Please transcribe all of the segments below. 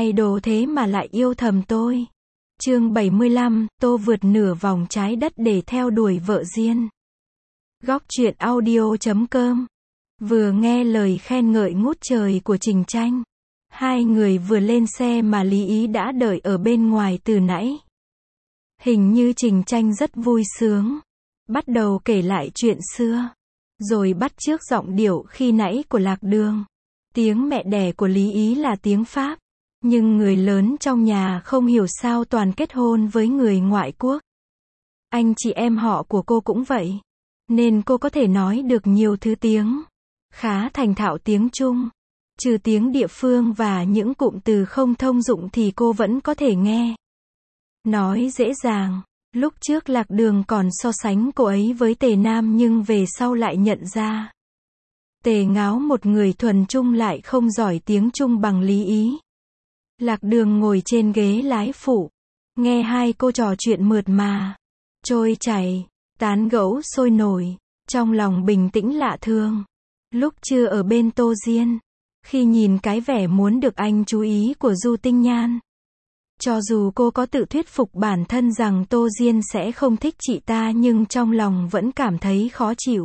idol thế mà lại yêu thầm tôi. Chương 75, Tô vượt nửa vòng trái đất để theo đuổi vợ Diên. Góc truyện audio.com. Vừa nghe lời khen ngợi ngút trời của Trình Tranh, hai người vừa lên xe mà Lý Ý đã đợi ở bên ngoài từ nãy. Hình như Trình Tranh rất vui sướng, bắt đầu kể lại chuyện xưa, rồi bắt chước giọng điệu khi nãy của Lạc Đường. Tiếng mẹ đẻ của Lý Ý là tiếng Pháp, nhưng người lớn trong nhà không hiểu sao toàn kết hôn với người ngoại quốc. Anh chị em họ của cô cũng vậy, nên cô có thể nói được nhiều thứ tiếng, khá thành thạo tiếng Trung. Trừ tiếng địa phương và những cụm từ không thông dụng thì cô vẫn có thể nghe nói dễ dàng. Lúc trước Lạc Đường còn so sánh cô ấy với Tề Nam, nhưng về sau lại nhận ra Tề Ngáo, một người thuần Trung, lại không giỏi tiếng Trung bằng Lý Ý. Lạc Đường ngồi trên ghế lái phụ, nghe hai cô trò chuyện mượt mà, trôi chảy, tán gẫu sôi nổi, trong lòng bình tĩnh lạ thường. Lúc chưa ở bên Tô Diên, khi nhìn cái vẻ muốn được anh chú ý của Du Tinh Nhan, cho dù cô có tự thuyết phục bản thân rằng Tô Diên sẽ không thích chị ta, nhưng trong lòng vẫn cảm thấy khó chịu.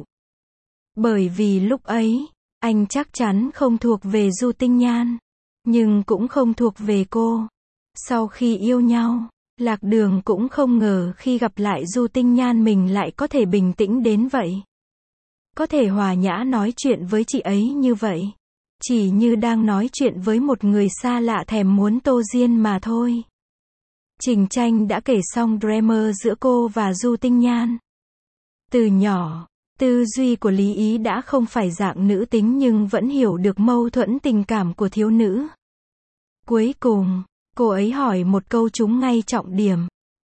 Bởi vì lúc ấy, anh chắc chắn không thuộc về Du Tinh Nhan, nhưng cũng không thuộc về cô. Sau khi yêu nhau, Lạc Đường cũng không ngờ khi gặp lại Du Tinh Nhan mình lại có thể bình tĩnh đến vậy. Có thể hòa nhã nói chuyện với chị ấy như vậy, chỉ như đang nói chuyện với một người xa lạ thèm muốn Tô Diên mà thôi. Trình Tranh đã kể xong drama giữa cô và Du Tinh Nhan. Từ nhỏ, tư duy của Lý Ý đã không phải dạng nữ tính nhưng vẫn hiểu được mâu thuẫn tình cảm của thiếu nữ. Cuối cùng, cô ấy hỏi một câu trúng ngay trọng điểm.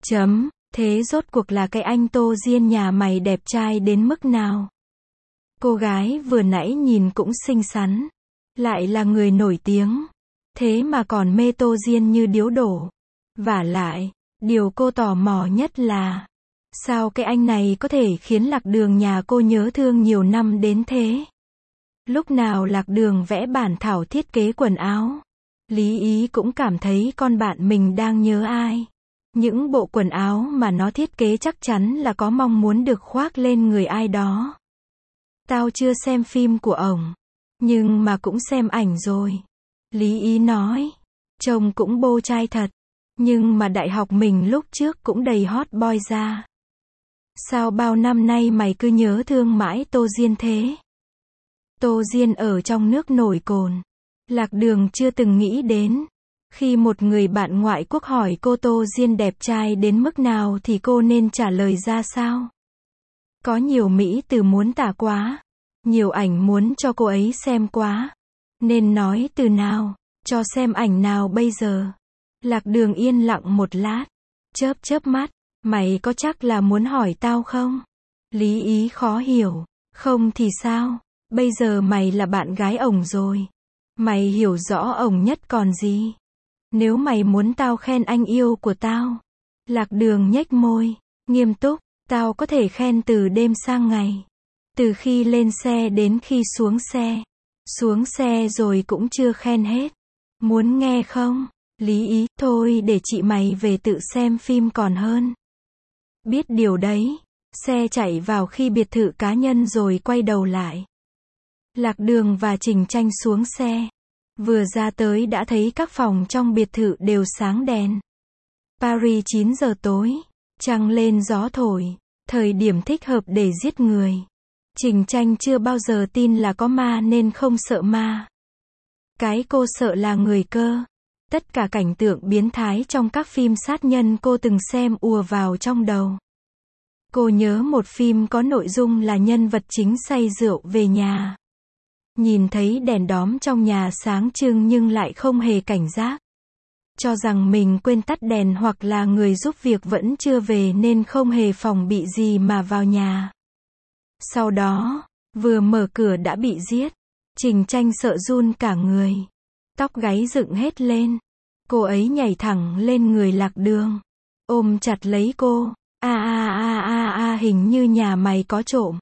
Thế rốt cuộc là cái anh Tô Diên nhà mày đẹp trai đến mức nào? Cô gái vừa nãy nhìn cũng xinh xắn, lại là người nổi tiếng, thế mà còn mê Tô Diên như điếu đổ. Vả lại, điều cô tò mò nhất là sao cái anh này có thể khiến Lạc Đường nhà cô nhớ thương nhiều năm đến thế? Lúc nào Lạc Đường vẽ bản thảo thiết kế quần áo, Lý Ý cũng cảm thấy con bạn mình đang nhớ ai. Những bộ quần áo mà nó thiết kế chắc chắn là có mong muốn được khoác lên người ai đó. Tao chưa xem phim của ổng, nhưng mà cũng xem ảnh rồi. Lý Ý nói, trông cũng bô trai thật, nhưng mà đại học mình lúc trước cũng đầy hot boy ra. Sao bao năm nay mày cứ nhớ thương mãi Tô Diên thế? Tô Diên ở trong nước nổi cồn. Lạc Đường chưa từng nghĩ đến, khi một người bạn ngoại quốc hỏi cô Tô Diên đẹp trai đến mức nào thì cô nên trả lời ra sao? Có nhiều mỹ từ muốn tả quá, nhiều ảnh muốn cho cô ấy xem quá, nên nói từ nào, cho xem ảnh nào bây giờ? Lạc Đường yên lặng một lát, chớp mắt, mày có chắc là muốn hỏi tao không? Lý Ý khó hiểu, không thì sao? Bây giờ mày là bạn gái ổng rồi, mày hiểu rõ ổng nhất còn gì. Nếu mày muốn tao khen anh yêu của tao, Lạc Đường nhếch môi, nghiêm túc, tao có thể khen từ đêm sang ngày, từ khi lên xe đến khi xuống xe rồi cũng chưa khen hết. Muốn nghe không? Lý Ý, thôi để chị mày về tự xem phim còn hơn. Biết điều đấy, xe chạy vào khi biệt thự cá nhân rồi quay đầu lại. Lạc Đường và Trình Tranh xuống xe. Vừa ra tới đã thấy các phòng trong biệt thự đều sáng đèn. Paris 9 giờ tối, trăng lên gió thổi, thời điểm thích hợp để giết người. Trình Tranh chưa bao giờ tin là có ma nên không sợ ma. Cái cô sợ là người cơ. Tất cả cảnh tượng biến thái trong các phim sát nhân cô từng xem ùa vào trong đầu. Cô nhớ một phim có nội dung là nhân vật chính say rượu về nhà, nhìn thấy đèn đóm trong nhà sáng trưng nhưng lại không hề cảnh giác, cho rằng mình quên tắt đèn hoặc là người giúp việc vẫn chưa về nên không hề phòng bị gì mà vào nhà. Sau đó, vừa mở cửa đã bị giết. Trình Tranh sợ run cả người, tóc gáy dựng hết lên. Cô ấy nhảy thẳng lên người Lạc Đường, ôm chặt lấy cô. Hình như nhà mày có trộm.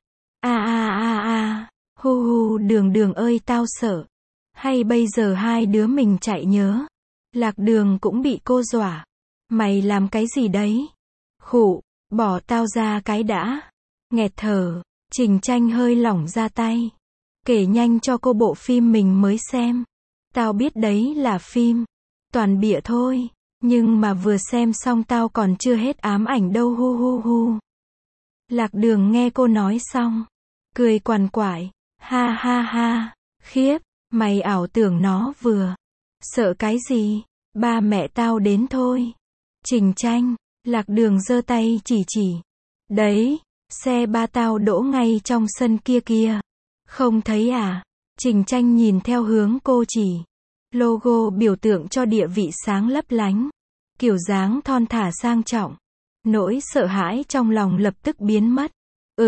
Hu Đường ơi tao sợ. Hay bây giờ hai đứa mình chạy nhớ. Lạc Đường cũng bị cô dọa. Mày làm cái gì đấy? Khụ, bỏ tao ra cái đã. Nghẹt thở, Trình Tranh hơi lỏng ra tay. Kể nhanh cho cô bộ phim mình mới xem. Tao biết đấy là phim. Toàn bịa thôi. Nhưng mà vừa xem xong tao còn chưa hết ám ảnh đâu hu hu hu. Lạc Đường nghe cô nói xong. Cười quằn quại. Ha ha ha. Khiếp, mày ảo tưởng nó vừa. Sợ cái gì? Ba mẹ tao đến thôi. Trình Tranh, Lạc Đường giơ tay chỉ. Đấy, xe ba tao đỗ ngay trong sân kia kìa. Không thấy à? Trình Tranh nhìn theo hướng cô chỉ. Logo biểu tượng cho địa vị sáng lấp lánh. Kiểu dáng thon thả sang trọng. Nỗi sợ hãi trong lòng lập tức biến mất.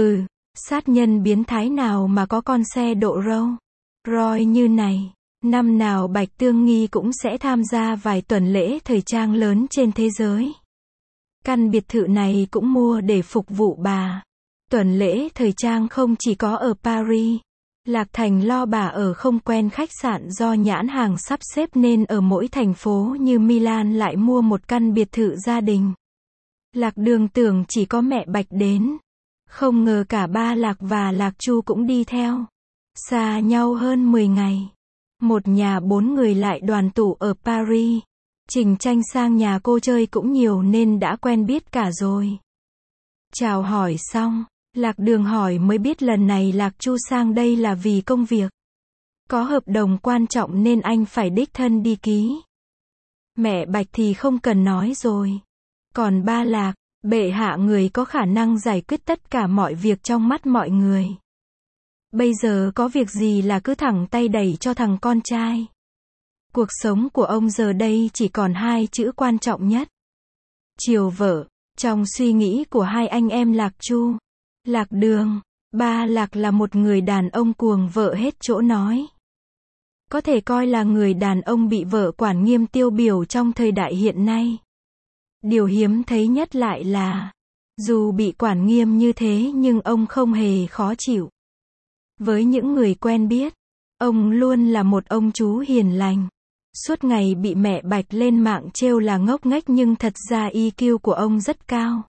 Sát nhân biến thái nào mà có con xe độ Rolls như này. Năm nào Bạch Tương Nghi cũng sẽ tham gia vài tuần lễ thời trang lớn trên thế giới. Căn biệt thự này cũng mua để phục vụ bà. Tuần lễ thời trang không chỉ có ở Paris. Lạc Thành lo bà ở không quen khách sạn do nhãn hàng sắp xếp nên ở mỗi thành phố như Milan lại mua một căn biệt thự gia đình. Lạc Đường tưởng chỉ có mẹ Bạch đến. Không ngờ cả ba Lạc và Lạc Chu cũng đi theo. Xa nhau hơn 10 ngày. Một nhà 4 người lại đoàn tụ ở Paris. Trình Tranh sang nhà cô chơi cũng nhiều nên đã quen biết cả rồi. Chào hỏi xong, Lạc Đường hỏi mới biết lần này Lạc Chu sang đây là vì công việc. Có hợp đồng quan trọng nên anh phải đích thân đi ký. Mẹ Bạch thì không cần nói rồi. Còn ba Lạc, bệ hạ người có khả năng giải quyết tất cả mọi việc trong mắt mọi người. Bây giờ có việc gì là cứ thẳng tay đẩy cho thằng con trai. Cuộc sống của ông giờ đây chỉ còn hai chữ quan trọng nhất. Chiều vợ. Trong suy nghĩ của hai anh em Lạc Chu, Lạc Đường, ba Lạc là một người đàn ông cuồng vợ hết chỗ nói. Có thể coi là người đàn ông bị vợ quản nghiêm tiêu biểu trong thời đại hiện nay. Điều hiếm thấy nhất lại là, dù bị quản nghiêm như thế nhưng ông không hề khó chịu. Với những người quen biết, ông luôn là một ông chú hiền lành. Suốt ngày bị mẹ Bạch lên mạng trêu là ngốc nghếch nhưng thật ra EQ của ông rất cao.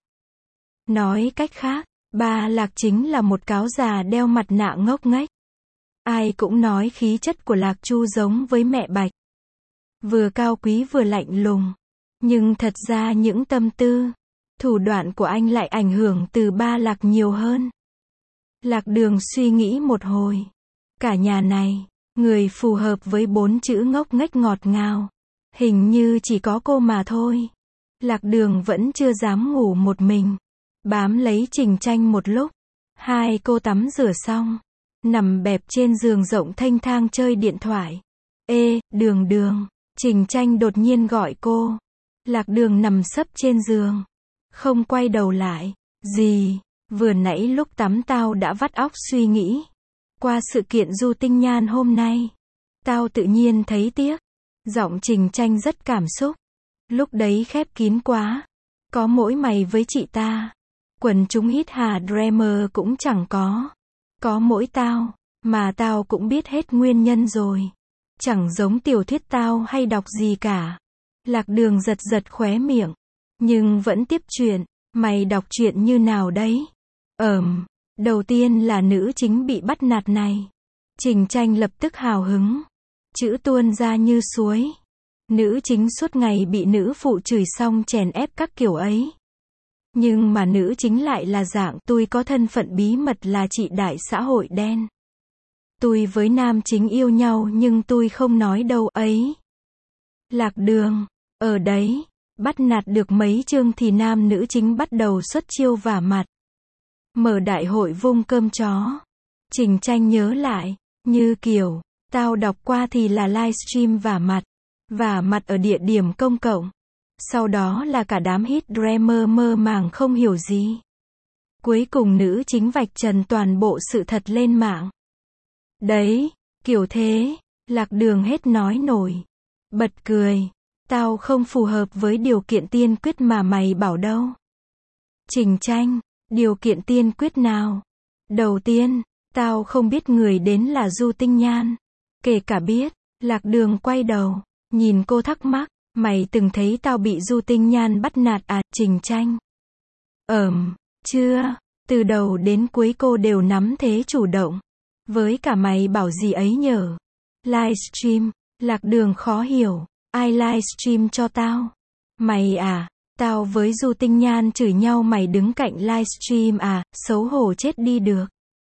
Nói cách khác, ba Lạc chính là một cáo già đeo mặt nạ ngốc nghếch. Ai cũng nói khí chất của Lạc Chu giống với mẹ Bạch. Vừa cao quý vừa lạnh lùng. Nhưng thật ra những tâm tư, thủ đoạn của anh lại ảnh hưởng từ ba Lạc nhiều hơn. Lạc Đường suy nghĩ một hồi. Cả nhà này, người phù hợp với 4 chữ ngốc nghếch ngọt ngào. Hình như chỉ có cô mà thôi. Lạc Đường vẫn chưa dám ngủ một mình. Bám lấy Trình Tranh một lúc. Hai cô tắm rửa xong. Nằm bẹp trên giường rộng thênh thang chơi điện thoại. Ê, Đường. Trình Tranh đột nhiên gọi cô. Lạc Đường nằm sấp trên giường. Không quay đầu lại. Gì? Vừa nãy lúc tắm tao đã vắt óc suy nghĩ. Qua sự kiện Du Tinh Nhan hôm nay, tao tự nhiên thấy tiếc. Giọng Trình Tranh rất cảm xúc. Lúc đấy khép kín quá. Có mỗi mày với chị ta. Quần chúng hít hà Dreamer cũng chẳng có. Có mỗi tao. Mà tao cũng biết hết nguyên nhân rồi. Chẳng giống tiểu thuyết tao hay đọc gì cả. Lạc Đường giật khóe miệng. Nhưng vẫn tiếp chuyện. Mày đọc chuyện như nào đấy? Đầu tiên là nữ chính bị bắt nạt này. Trình Tranh lập tức hào hứng. Chữ tuôn ra như suối. Nữ chính suốt ngày bị nữ phụ chửi xong chèn ép các kiểu ấy. Nhưng mà nữ chính lại là dạng tôi có thân phận bí mật là chị đại xã hội đen. Tôi với nam chính yêu nhau nhưng tôi không nói đâu ấy. Lạc Đường, ở đấy, bắt nạt được mấy chương thì nam nữ chính bắt đầu xuất chiêu vả mặt. Mở đại hội vung cơm chó. Trình Tranh nhớ lại, như kiểu, tao đọc qua thì là livestream vả mặt ở địa điểm công cộng. Sau đó là cả đám hit dreamer mơ màng không hiểu gì. Cuối cùng nữ chính vạch trần toàn bộ sự thật lên mạng. Đấy, kiểu thế, Lạc Đường hết nói nổi. Bật cười, tao không phù hợp với điều kiện tiên quyết mà mày bảo đâu. Trình Tranh, điều kiện tiên quyết nào? Đầu tiên, tao không biết người đến là Du Tinh Nhan. Kể cả biết, Lạc Đường quay đầu, nhìn cô thắc mắc. Mày từng thấy tao bị Du Tinh Nhan bắt nạt à, Trình Tranh? Chưa. Từ đầu đến cuối cô đều nắm thế chủ động. Với cả mày bảo gì ấy nhở? Livestream. Lạc Đường khó hiểu. Ai livestream cho tao? Mày à? Tao với Du Tinh Nhan chửi nhau mày đứng cạnh livestream à, xấu hổ chết đi được.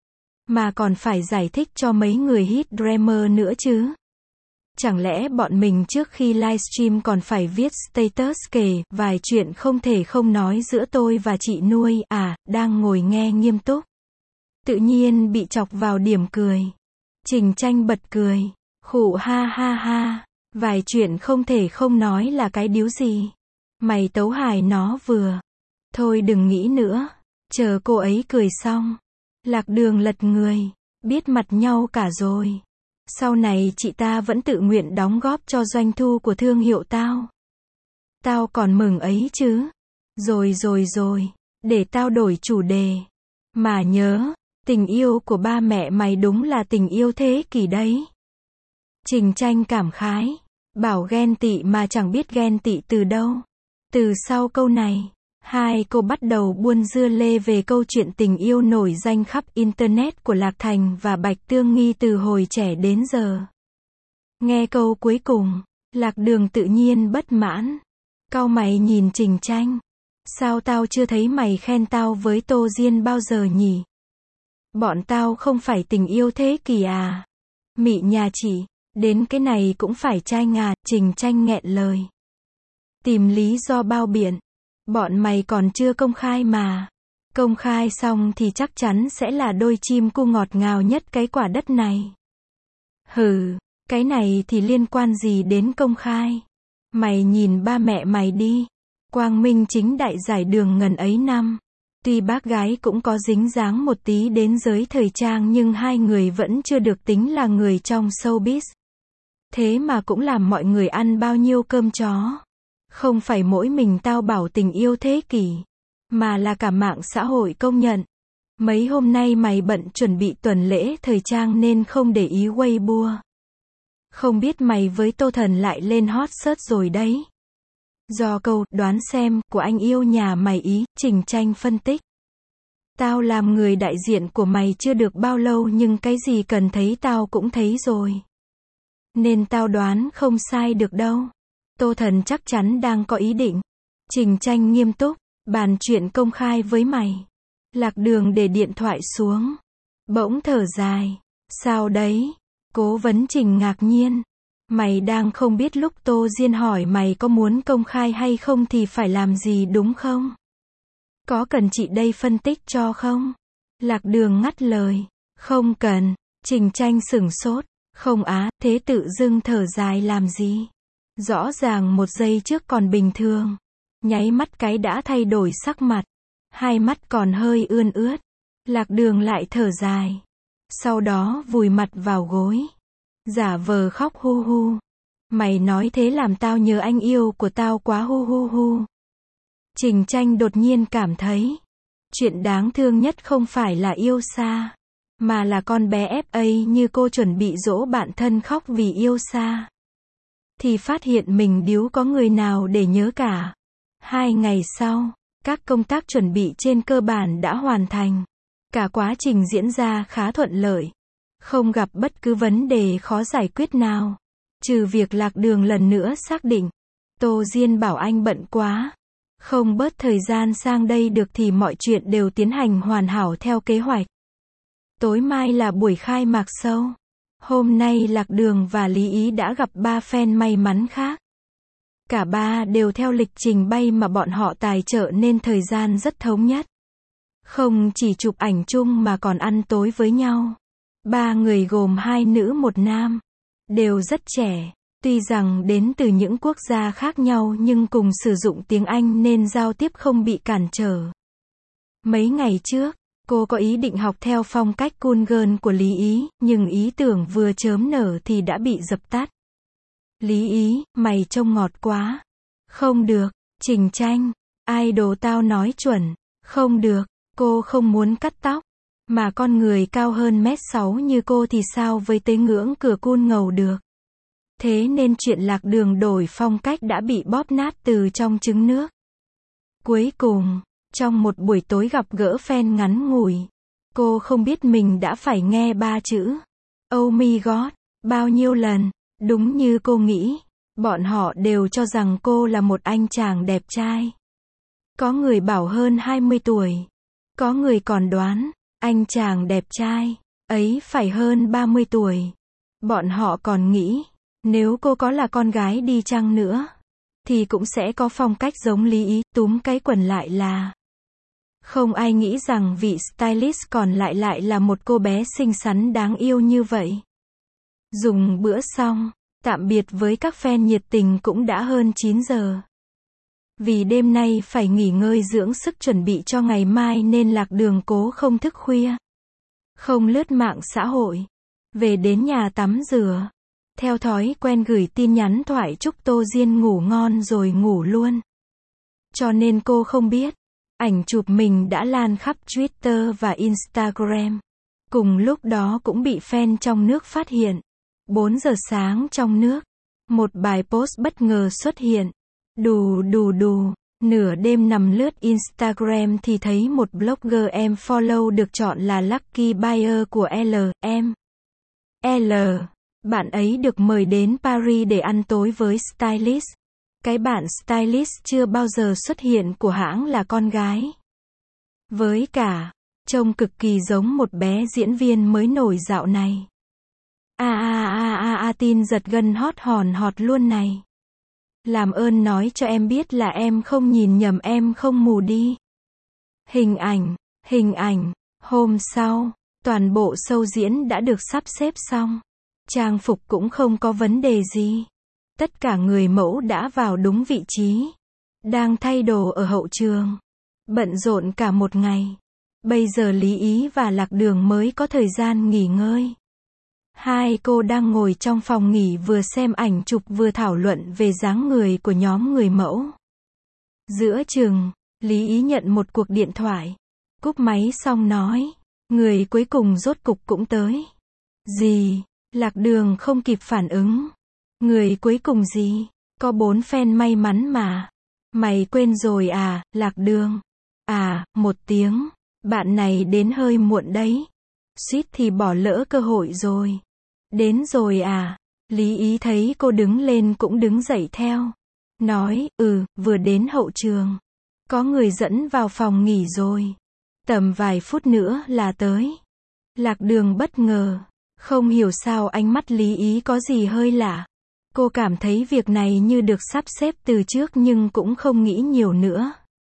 Mà còn phải giải thích cho mấy người hit dreamer nữa chứ. Chẳng lẽ bọn mình trước khi livestream còn phải viết status kể vài chuyện không thể không nói giữa tôi và chị nuôi à, đang ngồi nghe nghiêm túc. Tự nhiên bị chọc vào điểm cười. Trình Tranh bật cười. Khụ ha ha ha. Vài chuyện không thể không nói là cái điếu gì. Mày tấu hài nó vừa. Thôi đừng nghĩ nữa. Chờ cô ấy cười xong. Lạc Đường lật người. Biết mặt nhau cả rồi. Sau này chị ta vẫn tự nguyện đóng góp cho doanh thu của thương hiệu tao. Tao còn mừng ấy chứ. Rồi. Để tao đổi chủ đề. Mà nhớ, tình yêu của ba mẹ mày đúng là tình yêu thế kỷ đấy. Trình Tranh cảm khái. Bảo ghen tị mà chẳng biết ghen tị từ đâu. Từ sau câu này, hai cô bắt đầu buôn dưa lê về câu chuyện tình yêu nổi danh khắp Internet của Lạc Thành và Bạch Tương Nghi từ hồi trẻ đến giờ. Nghe câu cuối cùng, Lạc Đường tự nhiên bất mãn. Cau mày nhìn Trình Tranh. Sao tao chưa thấy mày khen tao với Tô Diên bao giờ nhỉ? Bọn tao không phải tình yêu thế kỷ à? Mị nhà chị, đến cái này cũng phải Tranh à, Trình Tranh nghẹn lời. Tìm lý do bao biện. Bọn mày còn chưa công khai mà. Công khai xong thì chắc chắn sẽ là đôi chim cu ngọt ngào nhất cái quả đất này. Hừ, cái này thì liên quan gì đến công khai? Mày nhìn ba mẹ mày đi. Quang Minh chính đại giải đường ngần ấy năm. Tuy bác gái cũng có dính dáng một tí đến giới thời trang nhưng hai người vẫn chưa được tính là người trong showbiz. Thế mà cũng làm mọi người ăn bao nhiêu cơm chó. Không phải mỗi mình tao bảo tình yêu thế kỷ, mà là cả mạng xã hội công nhận. Mấy hôm nay mày bận chuẩn bị tuần lễ thời trang nên không để ý Weibo. Không biết mày với Tô Thần lại lên hot search rồi đấy. Do câu đoán xem của anh yêu nhà mày ý, Trình Tranh phân tích. Tao làm người đại diện của mày chưa được bao lâu nhưng cái gì cần thấy tao cũng thấy rồi. Nên tao đoán không sai được đâu. Tô Thần chắc chắn đang có ý định. Trình Tranh nghiêm túc, bàn chuyện công khai với mày. Lạc Đường để điện thoại xuống. Bỗng thở dài. Sao đấy? Cố vấn Trình ngạc nhiên. Mày đang không biết lúc Tô Diên hỏi mày có muốn công khai hay không thì phải làm gì đúng không? Có cần chị đây phân tích cho không? Lạc Đường ngắt lời. Không cần. Trình Tranh sửng sốt. Không á, thế tự dưng thở dài làm gì? Rõ ràng một giây trước còn bình thường. Nháy mắt cái đã thay đổi sắc mặt. Hai mắt còn hơi ươn ướt. Lạc Đường lại thở dài. Sau đó vùi mặt vào gối. Giả vờ khóc hu hu. Mày nói thế làm tao nhớ anh yêu của tao quá hu hu hu. Trình Tranh đột nhiên cảm thấy. Chuyện đáng thương nhất không phải là yêu xa. Mà là con bé FA như cô chuẩn bị dỗ bạn thân khóc vì yêu xa. Thì phát hiện mình điếu có người nào để nhớ cả. 2 ngày sau, các công tác chuẩn bị trên cơ bản đã hoàn thành. Cả quá trình diễn ra khá thuận lợi. Không gặp bất cứ vấn đề khó giải quyết nào. Trừ việc Lạc Đường lần nữa xác định. Tô Diên bảo anh bận quá. Không bớt thời gian sang đây được thì mọi chuyện đều tiến hành hoàn hảo theo kế hoạch. Tối mai là buổi khai mạc show. Hôm nay Lạc Đường và Lý Ý đã gặp 3 fan may mắn khác. Cả ba đều theo lịch trình bay mà bọn họ tài trợ nên thời gian rất thống nhất. Không chỉ chụp ảnh chung mà còn ăn tối với nhau. 3 người gồm 2 nữ 1 nam. Đều rất trẻ. Tuy rằng đến từ những quốc gia khác nhau nhưng cùng sử dụng tiếng Anh nên giao tiếp không bị cản trở. Mấy ngày trước, cô có ý định học theo phong cách cool girl của Lý Ý, nhưng ý tưởng vừa chớm nở thì đã bị dập tắt. Lý Ý, mày trông ngọt quá. Không được. Trình Tranh, idol tao nói chuẩn. Không được. Cô không muốn cắt tóc. Mà con người cao hơn 1m6 như cô thì sao với tới ngưỡng cửa cool ngầu được. Thế nên chuyện lạc đường đổi phong cách đã bị bóp nát từ trong trứng nước. Cuối cùng, trong một buổi tối gặp gỡ fan ngắn ngủi, cô không biết mình đã phải nghe 3 chữ "Oh my God" bao nhiêu lần. Đúng như cô nghĩ, bọn họ đều cho rằng cô là một anh chàng đẹp trai. Có người bảo hơn 20 tuổi. Có người còn đoán, anh chàng đẹp trai ấy phải hơn 30 tuổi. Bọn họ còn nghĩ, nếu cô có là con gái đi chăng nữa, thì cũng sẽ có phong cách giống Lý Ý. Túm cái quần lại là không ai nghĩ rằng vị stylist còn lại là một cô bé xinh xắn đáng yêu như vậy. Dùng bữa xong, tạm biệt với các fan nhiệt tình cũng đã hơn 9 giờ. Vì đêm nay phải nghỉ ngơi dưỡng sức chuẩn bị cho ngày mai nên Lạc Đường cố không thức khuya, không lướt mạng xã hội. Về đến nhà tắm rửa, theo thói quen gửi tin nhắn thoại chúc Tô Diên ngủ ngon rồi ngủ luôn. Cho nên cô không biết, ảnh chụp mình đã lan khắp Twitter và Instagram. Cùng lúc đó cũng bị fan trong nước phát hiện. 4 giờ sáng trong nước, một bài post bất ngờ xuất hiện. Đù đù đù, nửa đêm nằm lướt Instagram thì thấy một blogger em follow được chọn là Lucky Buyer của L. Bạn ấy được mời đến Paris để ăn tối với stylist. Cái bạn stylist chưa bao giờ xuất hiện của hãng là con gái. Với cả, trông cực kỳ giống một bé diễn viên mới nổi dạo này. Tin giật gân hot luôn này. Làm ơn nói cho em biết là em không nhìn nhầm, em không mù đi. Hình ảnh. Hôm sau, toàn bộ show diễn đã được sắp xếp xong. Trang phục cũng không có vấn đề gì. Tất cả người mẫu đã vào đúng vị trí. Đang thay đồ ở hậu trường. Bận rộn cả một ngày. Bây giờ Lý Ý và Lạc Đường mới có thời gian nghỉ ngơi. Hai cô đang ngồi trong phòng nghỉ vừa xem ảnh chụp vừa thảo luận về dáng người của nhóm người mẫu. Giữa chừng, Lý Ý nhận một cuộc điện thoại. Cúp máy xong nói, người cuối cùng rốt cục cũng tới. Gì? Lạc Đường không kịp phản ứng. Người cuối cùng gì? Có 4 fan may mắn mà. Mày quên rồi à, Lạc Đường? À, 1 tiếng. Bạn này đến hơi muộn đấy. Suýt thì bỏ lỡ cơ hội rồi. Đến rồi à? Lý Ý thấy cô đứng lên cũng đứng dậy theo. Nói, vừa đến hậu trường. Có người dẫn vào phòng nghỉ rồi. Tầm vài phút nữa là tới. Lạc Đường bất ngờ. Không hiểu sao ánh mắt Lý Ý có gì hơi lạ. Cô cảm thấy việc này như được sắp xếp từ trước nhưng cũng không nghĩ nhiều nữa.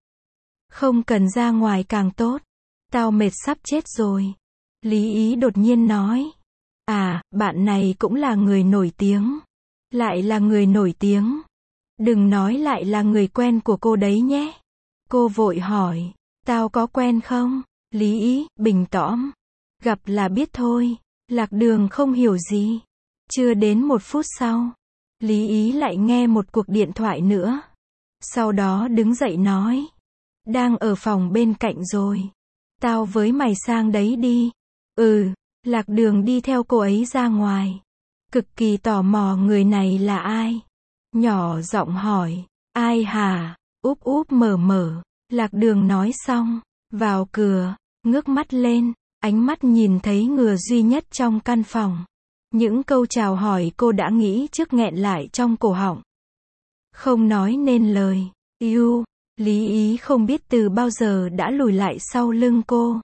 Không cần ra ngoài càng tốt. Tao mệt sắp chết rồi. Lý Ý đột nhiên nói. À, bạn này cũng là người nổi tiếng. Lại là người nổi tiếng. Đừng nói lại là người quen của cô đấy nhé. Cô vội hỏi. Tao có quen không? Lý Ý, bình tõm. Gặp là biết thôi. Lạc Đường không hiểu gì. Chưa đến 1 phút sau, Lý Ý lại nghe một cuộc điện thoại nữa. Sau đó đứng dậy nói. Đang ở phòng bên cạnh rồi. Tao với mày sang đấy đi. Lạc Đường đi theo cô ấy ra ngoài. Cực kỳ tò mò người này là ai. Nhỏ giọng hỏi. Ai hả? Úp mở. Lạc Đường nói xong. Vào cửa. Ngước mắt lên. Ánh mắt nhìn thấy người duy nhất trong căn phòng. Những câu chào hỏi cô đã nghĩ trước nghẹn lại trong cổ họng. Không nói nên lời. Lý Ý không biết từ bao giờ đã lùi lại sau lưng cô.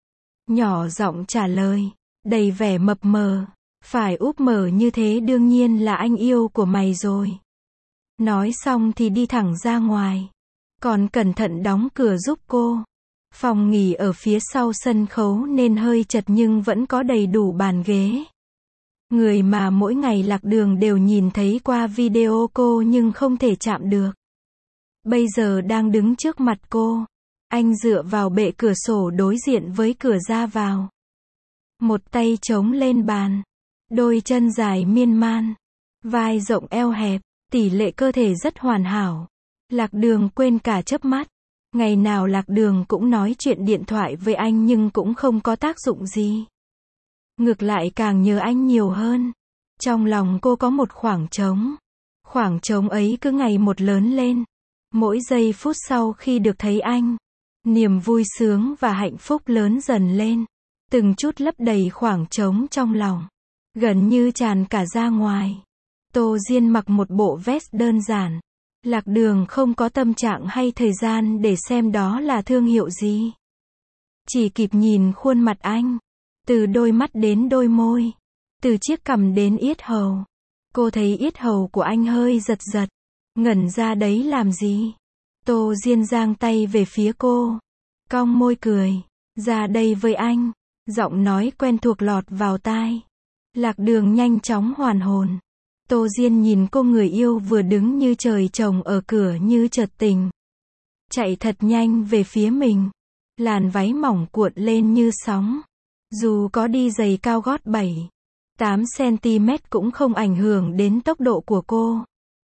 Nhỏ giọng trả lời. Đầy vẻ mập mờ. Phải úp mở như thế đương nhiên là anh yêu của mày rồi. Nói xong thì đi thẳng ra ngoài. Còn cẩn thận đóng cửa giúp cô. Phòng nghỉ ở phía sau sân khấu nên hơi chật nhưng vẫn có đầy đủ bàn ghế. Người mà mỗi ngày Lạc Đường đều nhìn thấy qua video cô nhưng không thể chạm được. Bây giờ đang đứng trước mặt cô. Anh dựa vào bệ cửa sổ đối diện với cửa ra vào. Một tay chống lên bàn. Đôi chân dài miên man. Vai rộng eo hẹp. Tỷ lệ cơ thể rất hoàn hảo. Lạc Đường quên cả chớp mắt. Ngày nào Lạc Đường cũng nói chuyện điện thoại với anh nhưng cũng không có tác dụng gì. Ngược lại càng nhớ anh nhiều hơn. Trong lòng cô có một khoảng trống. Khoảng trống ấy cứ ngày một lớn lên. Mỗi giây phút sau khi được thấy anh, niềm vui sướng và hạnh phúc lớn dần lên. Từng chút lấp đầy khoảng trống trong lòng. Gần như tràn cả ra ngoài. Tô Diên mặc một bộ vest đơn giản. Lạc Đường không có tâm trạng hay thời gian để xem đó là thương hiệu gì. Chỉ kịp nhìn khuôn mặt anh. Từ đôi mắt đến đôi môi. Từ chiếc cằm đến yết hầu. Cô thấy yết hầu của anh hơi giật giật. Ngẩn ra đấy làm gì? Tô Diên giang tay về phía cô. Cong môi cười. Ra đây với anh. Giọng nói quen thuộc lọt vào tai. Lạc Đường nhanh chóng hoàn hồn. Tô Diên nhìn cô người yêu vừa đứng như trời trồng ở cửa như chợt tỉnh. Chạy thật nhanh về phía mình. Làn váy mỏng cuộn lên như sóng. Dù có đi giày cao gót 7-8 cm cũng không ảnh hưởng đến tốc độ của cô.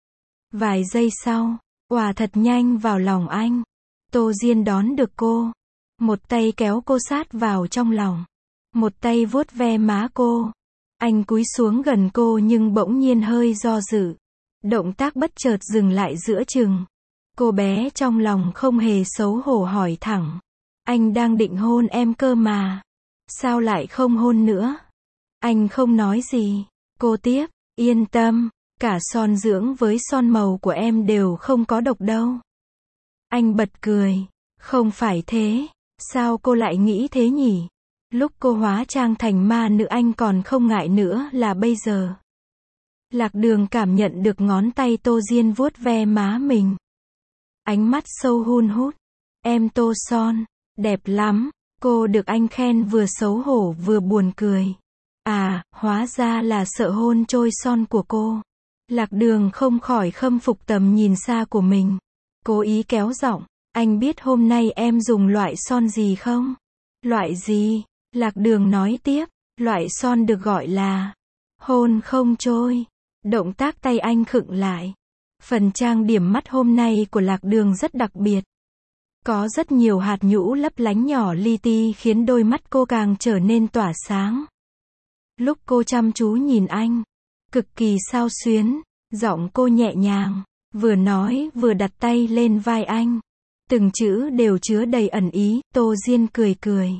Vài giây sau, òa thật nhanh vào lòng anh. Tô Diên đón được cô. Một tay kéo cô sát vào trong lòng. Một tay vuốt ve má cô. Anh cúi xuống gần cô nhưng bỗng nhiên hơi do dự. Động tác bất chợt dừng lại giữa chừng. Cô bé trong lòng không hề xấu hổ hỏi thẳng. Anh đang định hôn em cơ mà. Sao lại không hôn nữa? Anh không nói gì. Cô tiếp, yên tâm, cả son dưỡng với son màu của em đều không có độc đâu. Anh bật cười. Không phải thế. Sao cô lại nghĩ thế nhỉ? Lúc cô hóa trang thành ma nữ anh còn không ngại nữa là bây giờ. Lạc Đường cảm nhận được ngón tay Tô Diên vuốt ve má mình. Ánh mắt sâu hun hút. Em tô son, đẹp lắm. Cô được anh khen vừa xấu hổ vừa buồn cười. À, hóa ra là sợ hôn trôi son của cô. Lạc Đường không khỏi khâm phục tầm nhìn xa của mình. Cố ý kéo giọng. Anh biết hôm nay em dùng loại son gì không? Loại gì? Lạc Đường nói tiếp. Loại son được gọi là hôn không trôi. Động tác tay anh khựng lại. Phần trang điểm mắt hôm nay của Lạc Đường rất đặc biệt. Có rất nhiều hạt nhũ lấp lánh nhỏ li ti khiến đôi mắt cô càng trở nên tỏa sáng. Lúc cô chăm chú nhìn anh, cực kỳ xao xuyến, giọng cô nhẹ nhàng, vừa nói vừa đặt tay lên vai anh. Từng chữ đều chứa đầy ẩn ý. Tô Diên cười cười.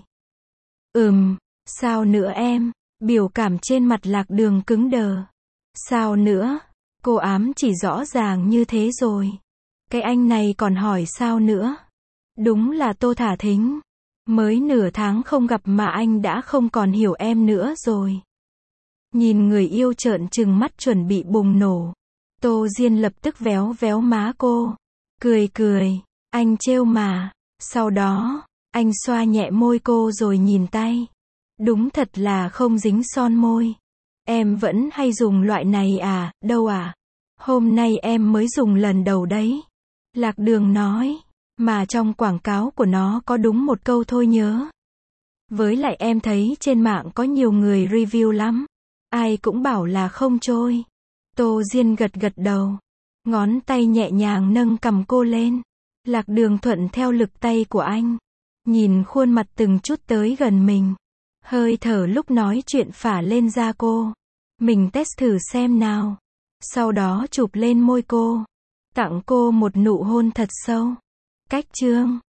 Sao nữa em? Biểu cảm trên mặt Lạc Đường cứng đờ. Sao nữa? Cô ám chỉ rõ ràng như thế rồi. Cái anh này còn hỏi sao nữa? Đúng là Tô Thả Thính. Mới nửa tháng không gặp mà anh đã không còn hiểu em nữa rồi. Nhìn người yêu trợn trừng mắt chuẩn bị bùng nổ. Tô Diên lập tức véo véo má cô. Cười cười. Anh trêu mà. Sau đó, anh xoa nhẹ môi cô rồi nhìn tay. Đúng thật là không dính son môi. Em vẫn hay dùng loại này à? Đâu à? Hôm nay em mới dùng lần đầu đấy. Lạc Đường nói. Mà trong quảng cáo của nó có đúng một câu thôi nhớ. Với lại em thấy trên mạng có nhiều người review lắm. Ai cũng bảo là không trôi. Tô Diên gật gật đầu. Ngón tay nhẹ nhàng nâng cằm cô lên. Lạc Đường thuận theo lực tay của anh. Nhìn khuôn mặt từng chút tới gần mình. Hơi thở lúc nói chuyện phả lên da cô. Mình test thử xem nào. Sau đó chụp lên môi cô. Tặng cô một nụ hôn thật sâu. Cách chương